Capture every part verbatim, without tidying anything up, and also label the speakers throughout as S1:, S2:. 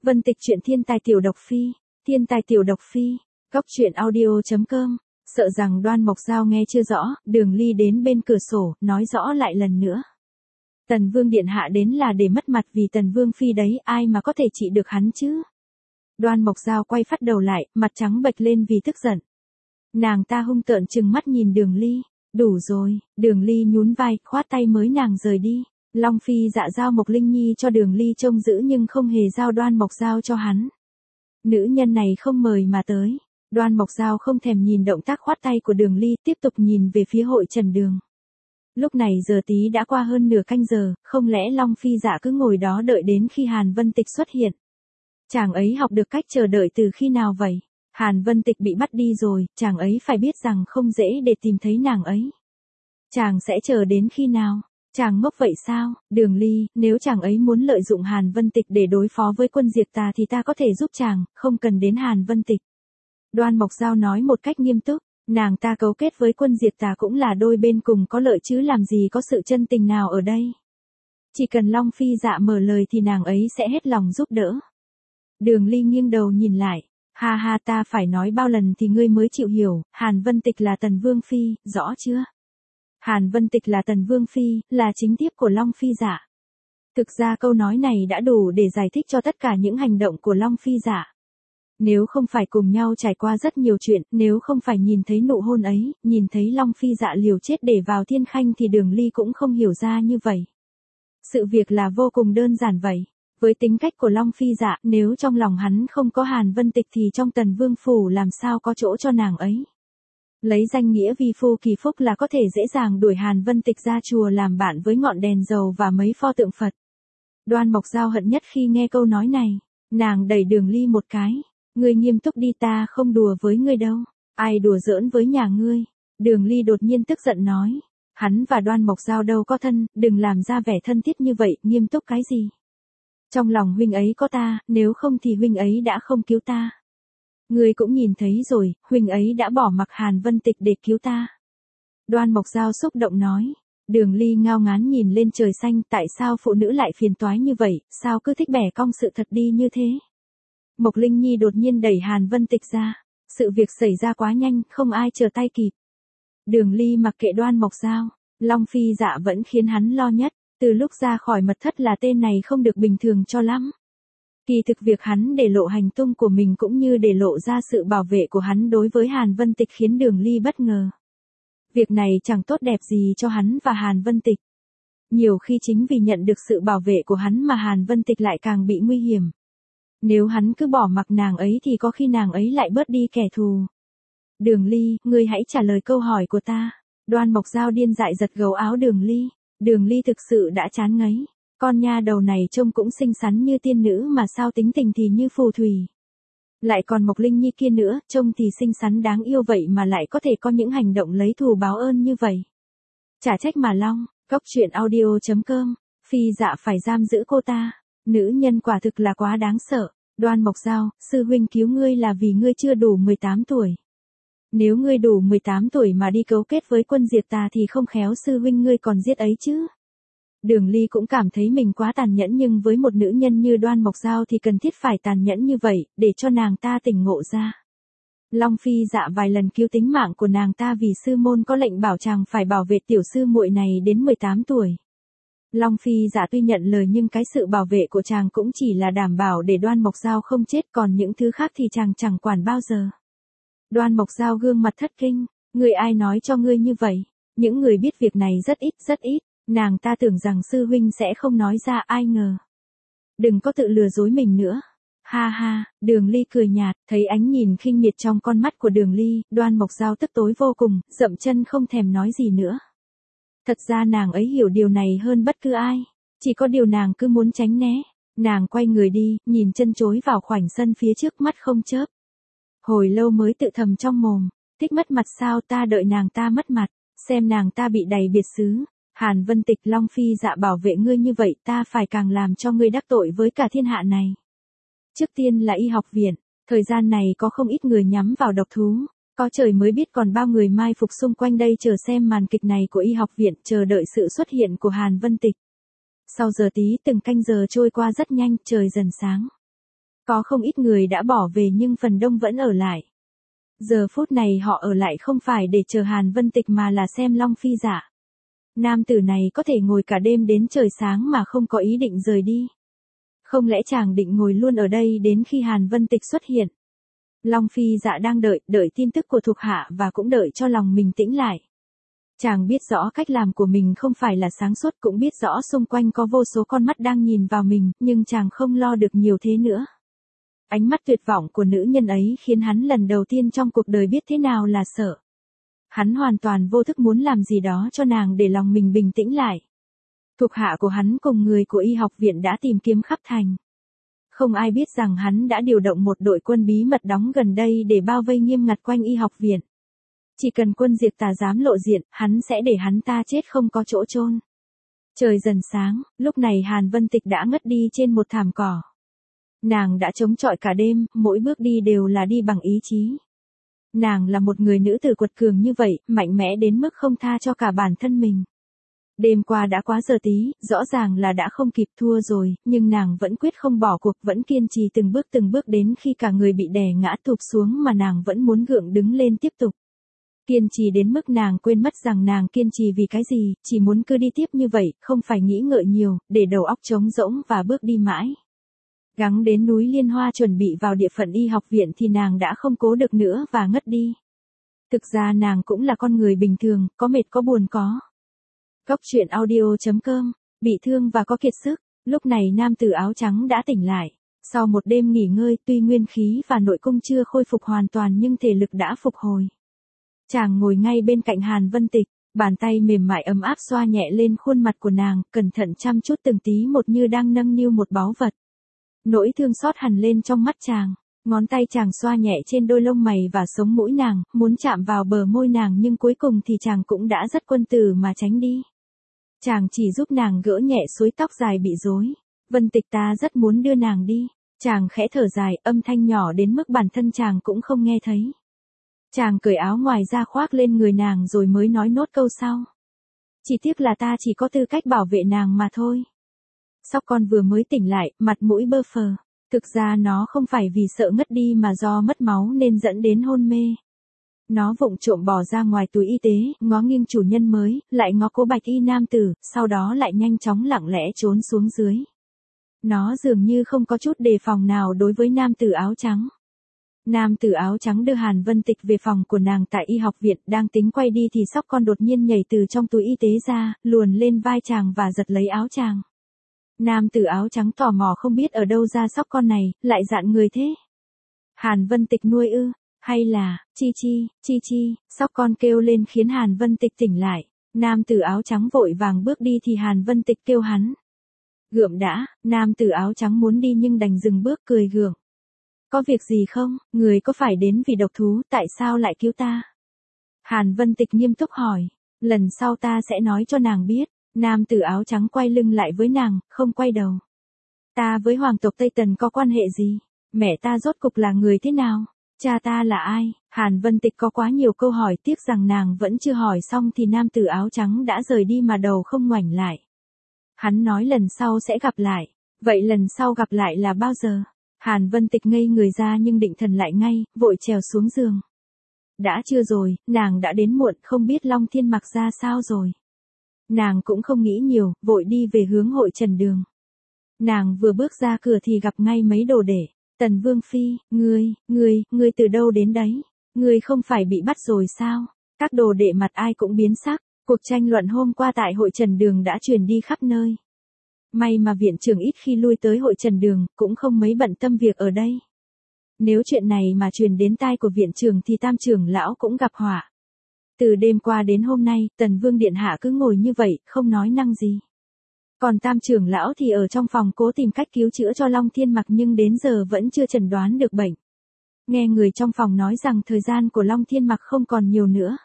S1: Vân Tịch truyện thiên tài tiểu độc phi, thiên tài tiểu độc phi, góc truyện audio.com. Sợ rằng Đoan Mộc Giao nghe chưa rõ, Đường Ly đến bên cửa sổ, nói rõ lại lần nữa. Tần Vương điện hạ đến là để mất mặt vì Tần Vương phi đấy, ai mà có thể trị được hắn chứ? Đoan Mộc Giao quay phát đầu lại, mặt trắng bệch lên vì tức giận. Nàng ta hung tợn trừng mắt nhìn Đường Ly, đủ rồi, Đường Ly nhún vai, khoát tay mới nàng rời đi. Long Phi Dạ giao Mộc Linh Nhi cho Đường Ly trông giữ nhưng không hề giao Đoan Mộc Giao cho hắn. Nữ nhân này không mời mà tới. Đoan Mộc Giao không thèm nhìn động tác khoát tay của Đường Ly, tiếp tục nhìn về phía hội trần đường. Lúc này giờ tí đã qua hơn nửa canh giờ, không lẽ Long Phi Dạ cứ ngồi đó đợi đến khi Hàn Vân Tịch xuất hiện? Chàng ấy học được cách chờ đợi từ khi nào vậy? Hàn Vân Tịch bị bắt đi rồi, chàng ấy phải biết rằng không dễ để tìm thấy nàng ấy. Chàng sẽ chờ đến khi nào? Chàng ngốc vậy sao? Đường Ly, nếu chàng ấy muốn lợi dụng Hàn Vân Tịch để đối phó với quân diệt tà thì ta có thể giúp chàng, không cần đến Hàn Vân Tịch. Đoan Mộc Giao nói một cách nghiêm túc, nàng ta cấu kết với quân diệt tà cũng là đôi bên cùng có lợi chứ làm gì có sự chân tình nào ở đây. Chỉ cần Long Phi Dạ mở lời thì nàng ấy sẽ hết lòng giúp đỡ. Đường Ly nghiêng đầu nhìn lại, ha ha, ta phải nói bao lần thì ngươi mới chịu hiểu, Hàn Vân Tịch là Tần Vương phi, rõ chưa? Hàn Vân Tịch là Tần Vương phi, là chính thiếp của Long Phi Dạ. Thực ra câu nói này đã đủ để giải thích cho tất cả những hành động của Long Phi Dạ. Nếu không phải cùng nhau trải qua rất nhiều chuyện, nếu không phải nhìn thấy nụ hôn ấy, nhìn thấy Long Phi Dạ liều chết để vào thiên khanh thì Đường Ly cũng không hiểu ra như vậy. Sự việc là vô cùng đơn giản vậy. Với tính cách của Long Phi Dạ, nếu trong lòng hắn không có Hàn Vân Tịch thì trong Tần Vương phủ làm sao có chỗ cho nàng ấy. Lấy danh nghĩa vi phu kỳ phúc là có thể dễ dàng đuổi Hàn Vân Tịch ra chùa làm bạn với ngọn đèn dầu và mấy pho tượng Phật. Đoan Mộc Giao hận nhất khi nghe câu nói này, nàng đẩy Đường Ly một cái. Ngươi nghiêm túc đi, ta không đùa với ngươi đâu. Ai đùa giỡn với nhà ngươi? Đường Ly đột nhiên tức giận nói. Hắn và Đoan Mộc Giao đâu có thân, đừng làm ra vẻ thân thiết như vậy, nghiêm túc cái gì? Trong lòng huynh ấy có ta, nếu không thì huynh ấy đã không cứu ta. Ngươi cũng nhìn thấy rồi, huynh ấy đã bỏ mặc Hàn Vân Tịch để cứu ta. Đoan Mộc Giao xúc động nói. Đường Ly ngao ngán nhìn lên trời xanh, tại sao phụ nữ lại phiền toái như vậy, sao cứ thích bẻ cong sự thật đi như thế? Mộc Linh Nhi đột nhiên đẩy Hàn Vân Tịch ra. Sự việc xảy ra quá nhanh, không ai chờ tay kịp. Đường Ly mặc kệ Đoan Mộc Giao, Long Phi Dạ vẫn khiến hắn lo nhất. Từ lúc ra khỏi mật thất là tên này không được bình thường cho lắm. Kỳ thực việc hắn để lộ hành tung của mình cũng như để lộ ra sự bảo vệ của hắn đối với Hàn Vân Tịch khiến Đường Ly bất ngờ. Việc này chẳng tốt đẹp gì cho hắn và Hàn Vân Tịch. Nhiều khi chính vì nhận được sự bảo vệ của hắn mà Hàn Vân Tịch lại càng bị nguy hiểm. Nếu hắn cứ bỏ mặc nàng ấy thì có khi nàng ấy lại bớt đi kẻ thù. Đường Ly, ngươi hãy trả lời câu hỏi của ta. Đoan Mộc Giao điên dại giật gấu áo Đường Ly. Đường Ly thực sự đã chán ngấy. Con nha đầu này trông cũng xinh xắn như tiên nữ mà sao tính tình thì như phù thủy. Lại còn Mộc Linh Nhi kia nữa, trông thì xinh xắn đáng yêu vậy mà lại có thể có những hành động lấy thù báo ơn như vậy. Chả trách mà Long, góc truyện audio.com, Phi Dạ phải giam giữ cô ta. Nữ nhân quả thực là quá đáng sợ. Đoan Mộc Giao, sư huynh cứu ngươi là vì ngươi chưa đủ mười tám tuổi. Nếu ngươi đủ mười tám tuổi mà đi cấu kết với quân diệt tà thì không khéo sư huynh ngươi còn giết ấy chứ. Đường Ly cũng cảm thấy mình quá tàn nhẫn, nhưng với một nữ nhân như Đoan Mộc Giao thì cần thiết phải tàn nhẫn như vậy, để cho nàng ta tỉnh ngộ ra. Long Phi Dạ vài lần cứu tính mạng của nàng ta vì sư môn có lệnh bảo chàng phải bảo vệ tiểu sư muội này đến mười tám tuổi. Long Phi Dạ tuy nhận lời nhưng cái sự bảo vệ của chàng cũng chỉ là đảm bảo để Đoan Mộc Giao không chết, còn những thứ khác thì chàng chẳng quản bao giờ. Đoan Mộc Giao gương mặt thất kinh, người ai nói cho ngươi như vậy? Những người biết việc này rất ít rất ít, nàng ta tưởng rằng sư huynh sẽ không nói ra, ai ngờ. Đừng có tự lừa dối mình nữa. Ha ha, Đường Ly cười nhạt, thấy ánh nhìn khinh miệt trong con mắt của Đường Ly, Đoan Mộc Giao tức tối vô cùng, dậm chân không thèm nói gì nữa. Thật ra nàng ấy hiểu điều này hơn bất cứ ai, chỉ có điều nàng cứ muốn tránh né. Nàng quay người đi, nhìn chân chối vào khoảnh sân phía trước, mắt không chớp. Hồi lâu mới tự thầm trong mồm, thích mất mặt sao, ta đợi nàng ta mất mặt, xem nàng ta bị đầy biệt xứ. Hàn Vân Tịch, Long Phi Dạ bảo vệ ngươi như vậy, ta phải càng làm cho ngươi đắc tội với cả thiên hạ này. Trước tiên là y học viện, thời gian này có không ít người nhắm vào độc thú, có trời mới biết còn bao người mai phục xung quanh đây chờ xem màn kịch này của y học viện, chờ đợi sự xuất hiện của Hàn Vân Tịch. Sau giờ tí từng canh giờ trôi qua rất nhanh, trời dần sáng. Có không ít người đã bỏ về nhưng phần đông vẫn ở lại. Giờ phút này họ ở lại không phải để chờ Hàn Vân Tịch mà là xem Long Phi dạ. Nam tử này có thể ngồi cả đêm đến trời sáng mà không có ý định rời đi. Không lẽ chàng định ngồi luôn ở đây đến khi Hàn Vân Tịch xuất hiện? Long Phi dạ đang đợi, đợi tin tức của thuộc hạ và cũng đợi cho lòng mình tĩnh lại. Chàng biết rõ cách làm của mình không phải là sáng suốt, cũng biết rõ xung quanh có vô số con mắt đang nhìn vào mình, nhưng chàng không lo được nhiều thế nữa. Ánh mắt tuyệt vọng của nữ nhân ấy khiến hắn lần đầu tiên trong cuộc đời biết thế nào là sợ. Hắn hoàn toàn vô thức muốn làm gì đó cho nàng để lòng mình bình tĩnh lại. Thuộc hạ của hắn cùng người của y học viện đã tìm kiếm khắp thành. Không ai biết rằng hắn đã điều động một đội quân bí mật đóng gần đây để bao vây nghiêm ngặt quanh y học viện. Chỉ cần quân diệt tà dám lộ diện, hắn sẽ để hắn ta chết không có chỗ chôn. Trời dần sáng, lúc này Hàn Vân Tịch đã ngất đi trên một thảm cỏ. Nàng đã chống chọi cả đêm, mỗi bước đi đều là đi bằng ý chí. Nàng là một người nữ tử quật cường như vậy, mạnh mẽ đến mức không tha cho cả bản thân mình. Đêm qua đã quá giờ tí, rõ ràng là đã không kịp thua rồi, nhưng nàng vẫn quyết không bỏ cuộc, vẫn kiên trì từng bước từng bước đến khi cả người bị đè ngã tụp xuống mà nàng vẫn muốn gượng đứng lên tiếp tục. Kiên trì đến mức nàng quên mất rằng nàng kiên trì vì cái gì, chỉ muốn cứ đi tiếp như vậy, không phải nghĩ ngợi nhiều, để đầu óc trống rỗng và bước đi mãi. Gắng đến núi Liên Hoa chuẩn bị vào địa phận y học viện thì nàng đã không cố được nữa và ngất đi. Thực ra nàng cũng là con người bình thường, có mệt có buồn có. Góc truyện audio chấm com, bị thương và có kiệt sức, lúc này nam tử áo trắng đã tỉnh lại. Sau một đêm nghỉ ngơi, tuy nguyên khí và nội cung chưa khôi phục hoàn toàn nhưng thể lực đã phục hồi. Chàng ngồi ngay bên cạnh Hàn Vân Tịch, bàn tay mềm mại ấm áp xoa nhẹ lên khuôn mặt của nàng, cẩn thận chăm chút từng tí một như đang nâng niu một báu vật. Nỗi thương xót hằn lên trong mắt chàng, ngón tay chàng xoa nhẹ trên đôi lông mày và sống mũi nàng, muốn chạm vào bờ môi nàng nhưng cuối cùng thì chàng cũng đã rất quân tử mà tránh đi. Chàng chỉ giúp nàng gỡ nhẹ suối tóc dài bị rối. Vân Tịch, ta rất muốn đưa nàng đi. Chàng khẽ thở dài, âm thanh nhỏ đến mức bản thân chàng cũng không nghe thấy. Chàng cởi áo ngoài ra khoác lên người nàng rồi mới nói nốt câu sau. Chỉ tiếc là ta chỉ có tư cách bảo vệ nàng mà thôi. Sóc con vừa mới tỉnh lại, mặt mũi bơ phờ. Thực ra nó không phải vì sợ ngất đi mà do mất máu nên dẫn đến hôn mê. Nó vụng trộm bỏ ra ngoài túi y tế, ngó nghiêng chủ nhân mới, lại ngó cô bạch y nam tử, sau đó lại nhanh chóng lặng lẽ trốn xuống dưới. Nó dường như không có chút đề phòng nào đối với nam tử áo trắng. Nam tử áo trắng đưa Hàn Vân Tịch về phòng của nàng tại y học viện, đang tính quay đi thì Sóc con đột nhiên nhảy từ trong túi y tế ra, luồn lên vai chàng và giật lấy áo chàng. Nam tử áo trắng tò mò không biết ở đâu ra Sóc con này, lại dạn người thế. Hàn Vân Tịch nuôi ư, hay là, chi chi, chi chi, Sóc con kêu lên khiến Hàn Vân Tịch tỉnh lại. Nam tử áo trắng vội vàng bước đi thì Hàn Vân Tịch kêu hắn. Gượng đã, nam tử áo trắng muốn đi nhưng đành dừng bước cười gượng. Có việc gì không, người có phải đến vì độc thú, tại sao lại cứu ta? Hàn Vân Tịch nghiêm túc hỏi, lần sau ta sẽ nói cho nàng biết. Nam tử áo trắng quay lưng lại với nàng, không quay đầu. Ta với hoàng tộc Tây Tần có quan hệ gì? Mẹ ta rốt cục là người thế nào? Cha ta là ai? Hàn Vân Tịch có quá nhiều câu hỏi, tiếc rằng nàng vẫn chưa hỏi xong thì nam tử áo trắng đã rời đi mà đầu không ngoảnh lại. Hắn nói lần sau sẽ gặp lại. Vậy lần sau gặp lại là bao giờ? Hàn Vân Tịch ngây người ra nhưng định thần lại ngay, vội trèo xuống giường. Đã chưa rồi, nàng đã đến muộn, không biết Long Thiên Mặc ra sao rồi. Nàng cũng không nghĩ nhiều, vội đi về hướng hội trần đường. Nàng vừa bước ra cửa thì gặp ngay mấy đồ đệ. Tần Vương Phi, ngươi, ngươi, ngươi từ đâu đến đấy? Ngươi không phải bị bắt rồi sao? Các đồ đệ mặt ai cũng biến sắc. Cuộc tranh luận hôm qua tại hội trần đường đã truyền đi khắp nơi. May mà viện trưởng ít khi lui tới hội trần đường, cũng không mấy bận tâm việc ở đây. Nếu chuyện này mà truyền đến tai của viện trưởng thì tam trưởng lão cũng gặp họa. Từ đêm qua đến hôm nay, Tần Vương Điện Hạ cứ ngồi như vậy, không nói năng gì. Còn tam trưởng lão thì ở trong phòng cố tìm cách cứu chữa cho Long Thiên Mặc nhưng đến giờ vẫn chưa chẩn đoán được bệnh. Nghe người trong phòng nói rằng thời gian của Long Thiên Mặc không còn nhiều nữa.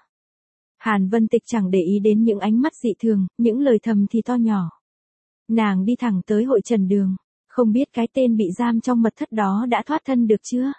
S1: Hàn Vân Tịch chẳng để ý đến những ánh mắt dị thường, những lời thầm thì to nhỏ. Nàng đi thẳng tới hội trần đường, không biết cái tên bị giam trong mật thất đó đã thoát thân được chưa?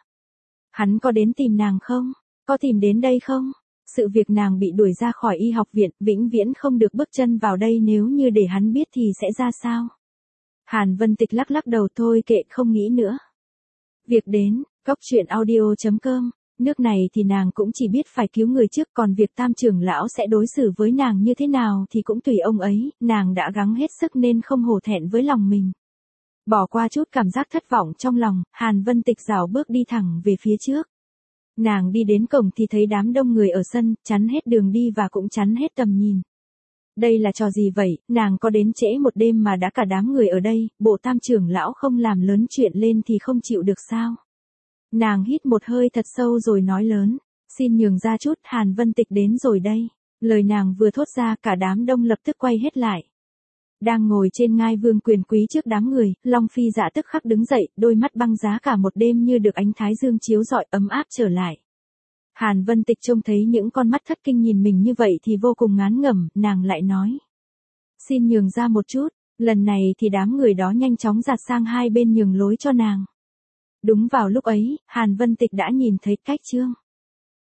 S1: Hắn có đến tìm nàng không? Có tìm đến đây không? Sự việc nàng bị đuổi ra khỏi y học viện, vĩnh viễn không được bước chân vào đây, nếu như để hắn biết thì sẽ ra sao? Hàn Vân Tịch lắc lắc đầu, thôi kệ, không nghĩ nữa. Việc đến, cóc truyện audio chấm com, nước này thì nàng cũng chỉ biết phải cứu người trước, còn việc tam trưởng lão sẽ đối xử với nàng như thế nào thì cũng tùy ông ấy, nàng đã gắng hết sức nên không hổ thẹn với lòng mình. Bỏ qua chút cảm giác thất vọng trong lòng, Hàn Vân Tịch rảo bước đi thẳng về phía trước. Nàng đi đến cổng thì thấy đám đông người ở sân, chắn hết đường đi và cũng chắn hết tầm nhìn. Đây là trò gì vậy, nàng có đến trễ một đêm mà đã cả đám người ở đây, bộ tam trưởng lão không làm lớn chuyện lên thì không chịu được sao? Nàng hít một hơi thật sâu rồi nói lớn, xin nhường ra chút, Hàn Vân Tịch đến rồi đây. Lời nàng vừa thốt ra cả đám đông lập tức quay hết lại. Đang ngồi trên ngai vương quyền quý trước đám người, Long Phi Dạ tức khắc đứng dậy, đôi mắt băng giá cả một đêm như được ánh thái dương chiếu rọi ấm áp trở lại. Hàn Vân Tịch trông thấy những con mắt thất kinh nhìn mình như vậy thì vô cùng ngán ngẩm, nàng lại nói. Xin nhường ra một chút, lần này thì đám người đó nhanh chóng giạt sang hai bên nhường lối cho nàng. Đúng vào lúc ấy, Hàn Vân Tịch đã nhìn thấy Cách Trương.